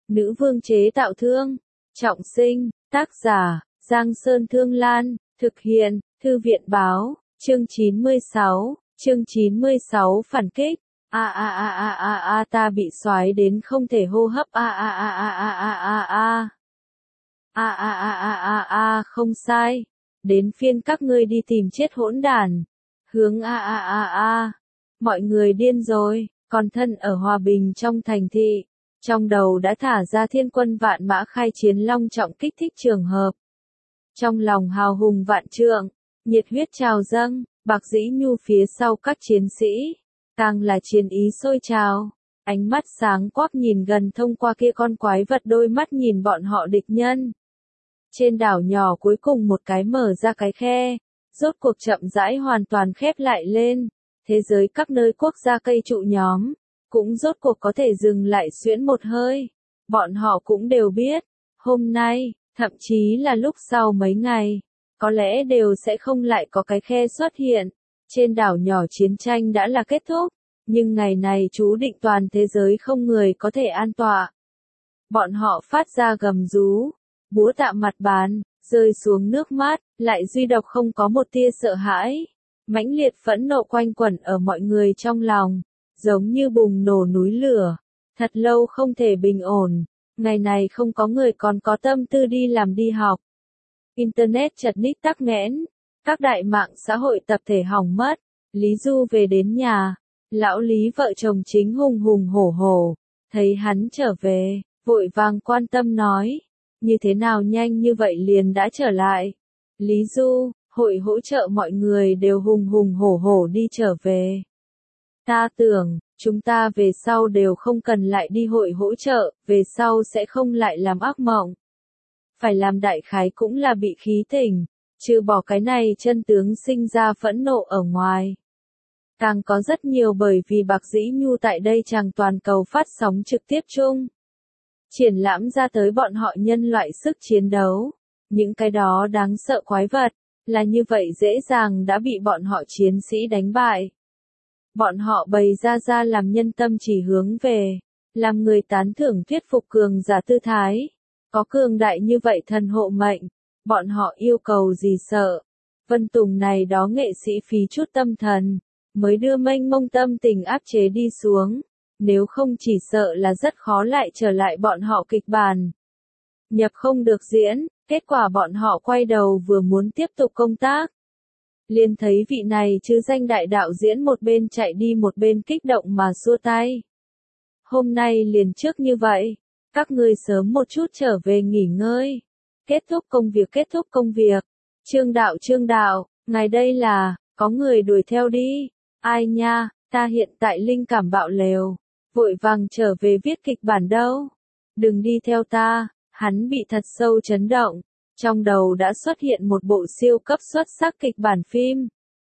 Nữ vương chế tạo thương. Trọng sinh. Tác giả, Giang Sơn Thương Lan. Thực hiện, Thư viện Báo. Chương 96. Chương 96 phản kích. Ta bị xoáy đến không thể hô hấp. Không sai. Đến phiên các ngươi đi tìm chết hỗn đản. Hướng Mọi người điên rồi, còn thân ở hòa bình trong thành thị. Trong đầu đã thả ra thiên quân vạn mã khai chiến long trọng kích thích trường hợp. Trong lòng hào hùng vạn trượng, nhiệt huyết trào dâng, Bạc Dĩ Nhu phía sau các chiến sĩ, càng là chiến ý sôi trào, ánh mắt sáng quắc nhìn gần thông qua kia con quái vật đôi mắt nhìn bọn họ địch nhân. Trên đảo nhỏ cuối cùng một cái mở ra cái khe, rốt cuộc chậm rãi hoàn toàn khép lại lên, thế giới các nơi quốc gia cây trụ nhóm, cũng rốt cuộc có thể dừng lại xuyễn một hơi. Bọn họ cũng đều biết, hôm nay, thậm chí là lúc sau mấy ngày, có lẽ đều sẽ không lại có cái khe xuất hiện. Trên đảo nhỏ chiến tranh đã là kết thúc, nhưng ngày này chú định toàn thế giới không người có thể an tọa. Bọn họ phát ra gầm rú, búa tạ mặt bàn, rơi xuống nước mắt, lại duy độc không có một tia sợ hãi. Mãnh liệt phẫn nộ quanh quẩn ở mọi người trong lòng, giống như bùng nổ núi lửa, thật lâu không thể bình ổn. Ngày này không có người còn có tâm tư đi làm đi học. Internet chật ních tắc nghẽn, các đại mạng xã hội tập thể hỏng mất. Lý Du về đến nhà, lão Lý vợ chồng chính hùng hùng hổ hổ, thấy hắn trở về, vội vàng quan tâm nói, như thế nào nhanh như vậy liền đã trở lại. Lý Du, hội hỗ trợ mọi người đều hùng hùng hổ hổ đi trở về. Ta tưởng, chúng ta về sau đều không cần lại đi hội hỗ trợ, về sau sẽ không lại làm ác mộng. Phải làm đại khái cũng là bị khí tỉnh, trừ bỏ cái này chân tướng sinh ra phẫn nộ ở ngoài. Càng có rất nhiều bởi vì Bạc Dĩ Nhu tại đây chàng toàn cầu phát sóng trực tiếp chung. Triển lãm ra tới bọn họ nhân loại sức chiến đấu. Những cái đó đáng sợ quái vật, là như vậy dễ dàng đã bị bọn họ chiến sĩ đánh bại. Bọn họ bày ra làm nhân tâm chỉ hướng về, làm người tán thưởng thuyết phục cường giả tư thái. Có cường đại như vậy thần hộ mệnh, bọn họ yêu cầu gì sợ. Vân Tùng này đó nghệ sĩ phí chút tâm thần, mới đưa mênh mông tâm tình áp chế đi xuống. Nếu không chỉ sợ là rất khó lại trở lại bọn họ kịch bản. Nhập không được diễn, kết quả bọn họ quay đầu vừa muốn tiếp tục công tác. Liền thấy vị này chứ danh đại đạo diễn một bên chạy đi một bên kích động mà xua tay. Hôm nay liền trước như vậy, các ngươi sớm một chút trở về nghỉ ngơi. Kết thúc công việc. Trương đạo, ngài đây là, có người đuổi theo đi. Ai nha, ta hiện tại linh cảm bạo lều, vội vàng trở về viết kịch bản đâu. Đừng đi theo ta, hắn bị thật sâu chấn động. Trong đầu đã xuất hiện một bộ siêu cấp xuất sắc kịch bản phim.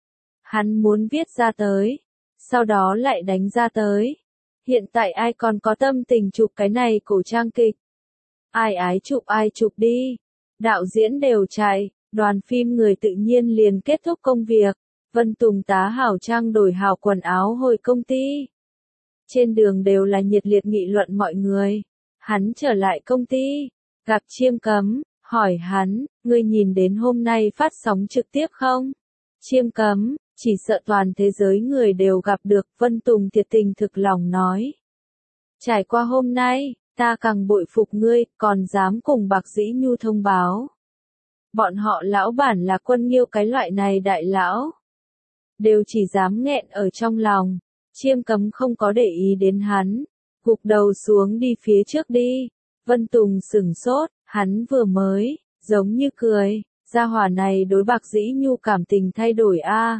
Hắn muốn viết ra tới, sau đó lại đánh ra tới. Hiện tại ai còn có tâm tình chụp cái này cổ trang kịch? Ai chụp đi. Đạo diễn đều chạy, đoàn phim người tự nhiên liền kết thúc công việc. Vân Tùng tá hảo trang đổi hảo quần áo hồi công ty. Trên đường đều là nhiệt liệt nghị luận mọi người. Hắn trở lại công ty, gặp Chiêm Cấm, hỏi hắn, ngươi nhìn đến hôm nay phát sóng trực tiếp không? Chiêm Cấm, chỉ sợ toàn thế giới người đều gặp được. Vân Tùng thiệt tình thực lòng nói. Trải qua hôm nay, ta càng bội phục ngươi, còn dám cùng Bạc Dĩ Nhu thông báo. Bọn họ lão bản là Quân Nghiêu cái loại này đại lão. Đều chỉ dám nghẹn ở trong lòng. Chiêm Cấm không có để ý đến hắn, gục đầu xuống đi phía trước đi. Vân Tùng sửng sốt, hắn vừa mới, giống như cười, gia hỏa này đối Bạc Dĩ Nhu cảm tình thay đổi a.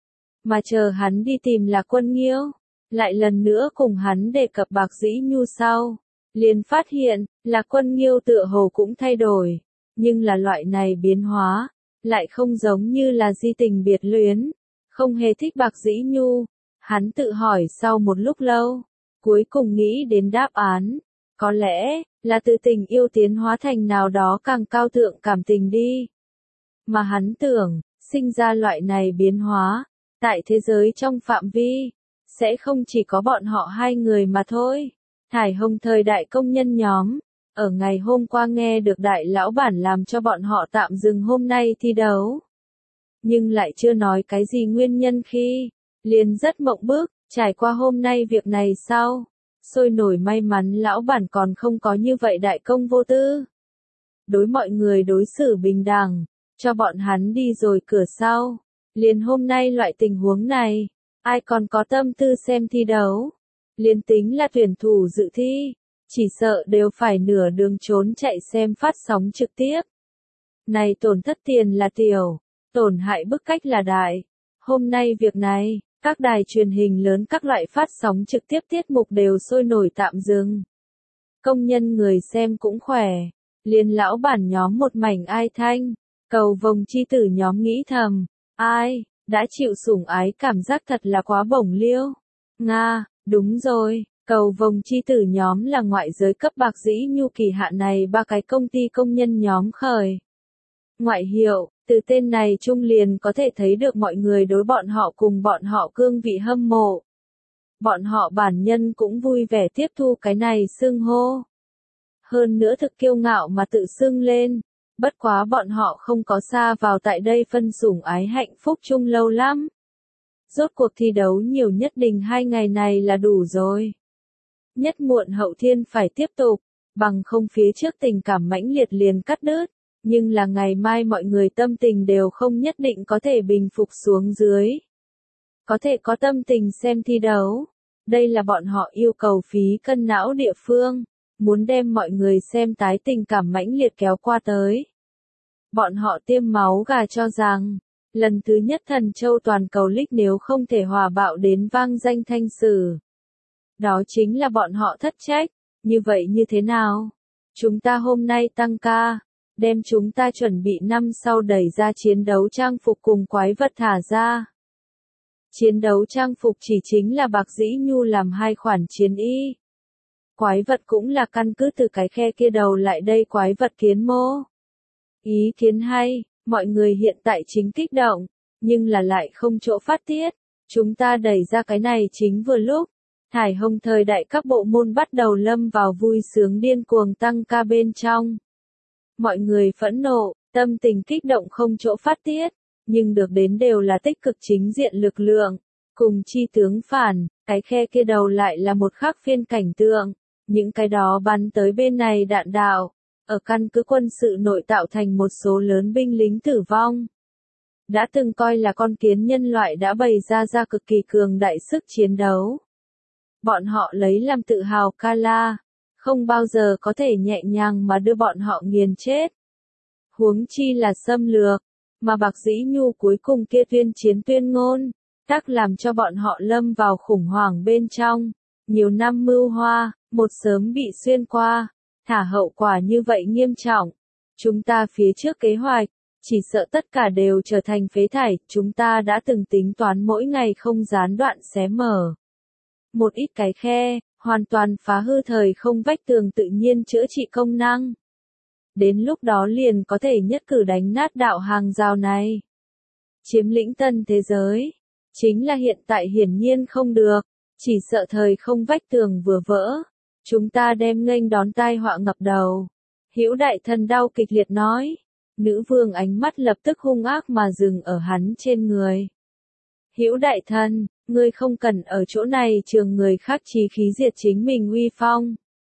Mà chờ hắn đi tìm là Quân Nghiêu, lại lần nữa cùng hắn đề cập Bạc Dĩ Nhu sau, liền phát hiện, là Quân Nghiêu tựa hồ cũng thay đổi, nhưng là loại này biến hóa, lại không giống như là di tình biệt luyến, không hề thích Bạc Dĩ Nhu. Hắn tự hỏi sau một lúc lâu, cuối cùng nghĩ đến đáp án, có lẽ là từ tình yêu tiến hóa thành nào đó càng cao thượng cảm tình đi. Mà hắn tưởng, sinh ra loại này biến hóa, tại thế giới trong phạm vi, sẽ không chỉ có bọn họ hai người mà thôi. Thải Hồng thời đại công nhân nhóm, ở ngày hôm qua nghe được đại lão bản làm cho bọn họ tạm dừng hôm nay thi đấu. Nhưng lại chưa nói cái gì nguyên nhân khi, liền rất mộng bức, trải qua hôm nay việc này sau, sôi nổi may mắn lão bản còn không có như vậy đại công vô tư. Đối mọi người đối xử bình đẳng, cho bọn hắn đi rồi cửa sau. Liền hôm nay loại tình huống này, ai còn có tâm tư xem thi đấu. Liền tính là tuyển thủ dự thi, chỉ sợ đều phải nửa đường trốn chạy xem phát sóng trực tiếp. Này tổn thất tiền là tiểu, tổn hại bức cách là đại. Hôm nay việc này, các đài truyền hình lớn các loại phát sóng trực tiếp tiết mục đều sôi nổi tạm dừng. Công nhân người xem cũng khỏe, liền lão bản nhóm một mảnh ai thanh, cầu vồng chi tử nhóm nghĩ thầm, ai, đã chịu sủng ái cảm giác thật là quá bổng liêu. Nga, đúng rồi, cầu vồng chi tử nhóm là ngoại giới cấp bạc dĩ nhu kỳ hạn này ba cái công ty công nhân nhóm khởi. Ngoại hiệu, từ tên này trung liền có thể thấy được mọi người đối bọn họ cùng bọn họ cương vị hâm mộ. Bọn họ bản nhân cũng vui vẻ tiếp thu cái này xưng hô. Hơn nữa thực kiêu ngạo mà tự xưng lên, bất quá bọn họ không có xa vào tại đây phân sủng ái hạnh phúc chung lâu lắm. Rốt cuộc thi đấu nhiều nhất định 2 ngày này là đủ rồi. Nhất muộn hậu thiên phải tiếp tục, bằng không phía trước tình cảm mãnh liệt liền cắt đứt. Nhưng là ngày mai mọi người tâm tình đều không nhất định có thể bình phục xuống dưới. Có thể có tâm tình xem thi đấu. Đây là bọn họ yêu cầu phí cân não địa phương. Muốn đem mọi người xem tái tình cảm mãnh liệt kéo qua tới. Bọn họ tiêm máu gà cho rằng, lần thứ nhất Thần Châu toàn cầu League nếu không thể hòa bạo đến vang danh thanh sử. Đó chính là bọn họ thất trách. Như vậy như thế nào? Chúng ta hôm nay tăng ca. Đem chúng ta chuẩn bị năm sau đẩy ra chiến đấu trang phục cùng quái vật thả ra. Chiến đấu trang phục chỉ chính là bạc dĩ nhu làm 2 khoản chiến y. Quái vật cũng là căn cứ từ cái khe kia đầu lại đây quái vật kiến mô. Ý kiến hay, mọi người hiện tại chính kích động, nhưng là lại không chỗ phát tiết. Chúng ta đẩy ra cái này chính vừa lúc. Thải hồng thời đại các bộ môn bắt đầu lâm vào vui sướng điên cuồng tăng ca bên trong. Mọi người phẫn nộ, tâm tình kích động không chỗ phát tiết, nhưng được đến đều là tích cực chính diện lực lượng, cùng chi tướng phản, cái khe kia đầu lại là một khác phiên cảnh tượng, những cái đó bắn tới bên này đạn đạo, ở căn cứ quân sự nội tạo thành một số lớn binh lính tử vong. Đã từng coi là con kiến nhân loại đã bày ra cực kỳ cường đại sức chiến đấu. Bọn họ lấy làm tự hào Kala. Không bao giờ có thể nhẹ nhàng mà đưa bọn họ nghiền chết. Huống chi là xâm lược, mà bạc dĩ nhu cuối cùng kia tuyên chiến tuyên ngôn, tác làm cho bọn họ lâm vào khủng hoảng bên trong. Nhiều năm mưu hoa, một sớm bị xuyên qua, thả hậu quả như vậy nghiêm trọng. Chúng ta phía trước kế hoạch, chỉ sợ tất cả đều trở thành phế thải, chúng ta đã từng tính toán mỗi ngày không gián đoạn xé mở. Một ít cái khe, hoàn toàn phá hư thời không vách tường tự nhiên chữa trị công năng. Đến lúc đó liền có thể nhất cử đánh nát đạo hàng rào này. Chiếm lĩnh tân thế giới. Chính là hiện tại hiển nhiên không được. Chỉ sợ thời không vách tường vừa vỡ. Chúng ta đem nghênh đón tai họa ngập đầu. Hữu đại thần đau kịch liệt nói. Nữ vương ánh mắt lập tức hung ác mà dừng ở hắn trên người. Hữu đại thần, ngươi không cần ở chỗ này trường người khác chí khí diệt chính mình uy phong.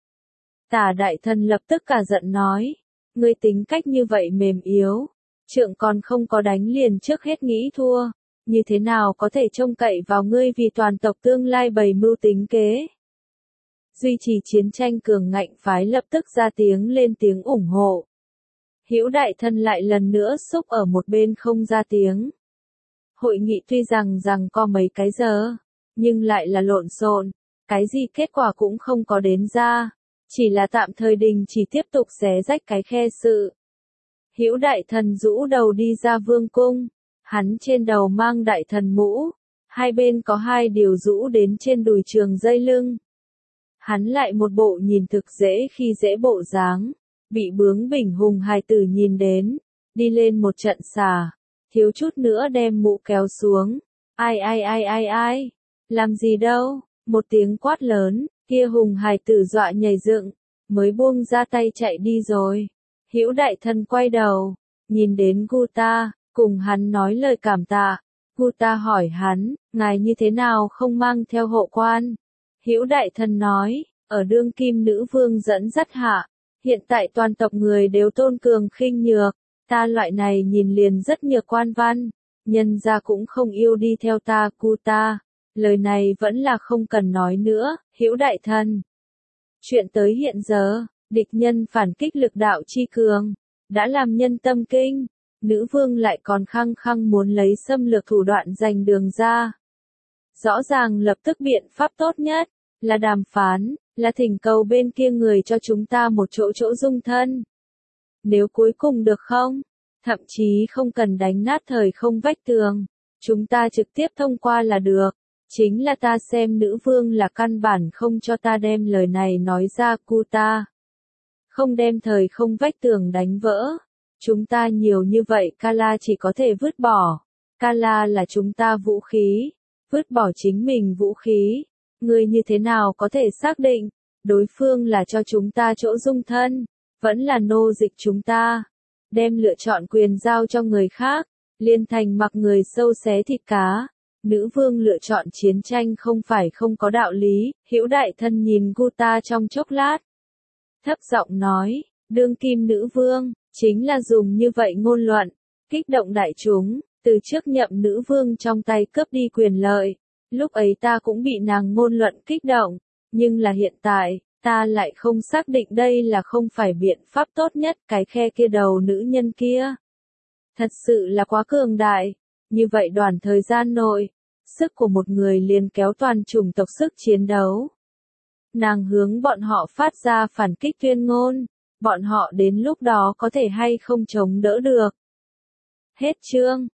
Tả đại thần lập tức cả giận nói, ngươi tính cách như vậy mềm yếu, trượng còn không có đánh liền trước hết nghĩ thua, như thế nào có thể trông cậy vào ngươi vì toàn tộc tương lai bày mưu tính kế. Duy trì chiến tranh cường ngạnh phái lập tức ra tiếng lên tiếng ủng hộ. Hữu đại thần lại lần nữa xúc ở một bên không ra tiếng. Hội nghị tuy rằng có mấy cái giờ, nhưng lại là lộn xộn, cái gì kết quả cũng không có đến ra, chỉ là tạm thời đình chỉ tiếp tục xé rách cái khe sự. Hữu đại thần rũ đầu đi ra vương cung, hắn trên đầu mang đại thần mũ, hai bên có 2 điều rũ đến trên đùi trường dây lưng. Hắn lại một bộ nhìn thực dễ khi dễ bộ dáng, bị bướng bỉnh hùng hài tử nhìn đến, đi lên một trận xà. Thiếu chút nữa đem mũ kéo xuống. Ai, làm gì đâu, một tiếng quát lớn, kia hùng hài tử dọa nhảy dựng, mới buông ra tay chạy đi rồi. Hữu Đại Thân quay đầu, nhìn đến Guta, cùng hắn nói lời cảm tạ. Guta hỏi hắn, ngài như thế nào không mang theo hộ quan? Hữu Đại Thân nói, ở đương kim nữ vương dẫn dắt hạ, hiện tại toàn tộc người đều tôn cường khinh nhược, ta loại này nhìn liền rất nhược quan văn, nhân gia cũng không yêu đi theo ta. Guta, lời này vẫn là không cần nói nữa. Hữu Đại Thân. Chuyện tới hiện giờ, địch nhân phản kích lực đạo chi cường, đã làm nhân tâm kinh, nữ vương lại còn khăng khăng muốn lấy xâm lược thủ đoạn giành đường ra. Rõ ràng lập tức biện pháp tốt nhất, là đàm phán, là thỉnh cầu bên kia người cho chúng ta một chỗ dung thân. Nếu cuối cùng được không, thậm chí không cần đánh nát thời không vách tường, chúng ta trực tiếp thông qua là được. Chính là ta xem nữ vương là căn bản không cho ta đem lời này nói ra. Guta, không đem thời không vách tường đánh vỡ. Chúng ta nhiều như vậy Kala chỉ có thể vứt bỏ. Kala là chúng ta vũ khí, vứt bỏ chính mình vũ khí. Ngươi như thế nào có thể xác định, đối phương là cho chúng ta chỗ dung thân, vẫn là nô dịch chúng ta. Đem lựa chọn quyền giao cho người khác, liên thành mặc người sâu xé thịt cá. Nữ vương lựa chọn chiến tranh không phải không có đạo lý. Hữu Đại Thân nhìn Guta trong chốc lát, thấp giọng nói, đương kim nữ vương, chính là dùng như vậy ngôn luận, kích động đại chúng, từ trước nhậm nữ vương trong tay cướp đi quyền lợi. Lúc ấy ta cũng bị nàng ngôn luận kích động, nhưng là hiện tại, ta lại không xác định đây là không phải biện pháp tốt nhất. Cái khe kia đầu nữ nhân kia, thật sự là quá cường đại, như vậy đoạn thời gian nội, sức của một người liền kéo toàn chủng tộc sức chiến đấu. Nàng hướng bọn họ phát ra phản kích tuyên ngôn, bọn họ đến lúc đó có thể hay không chống đỡ được. Hết chương.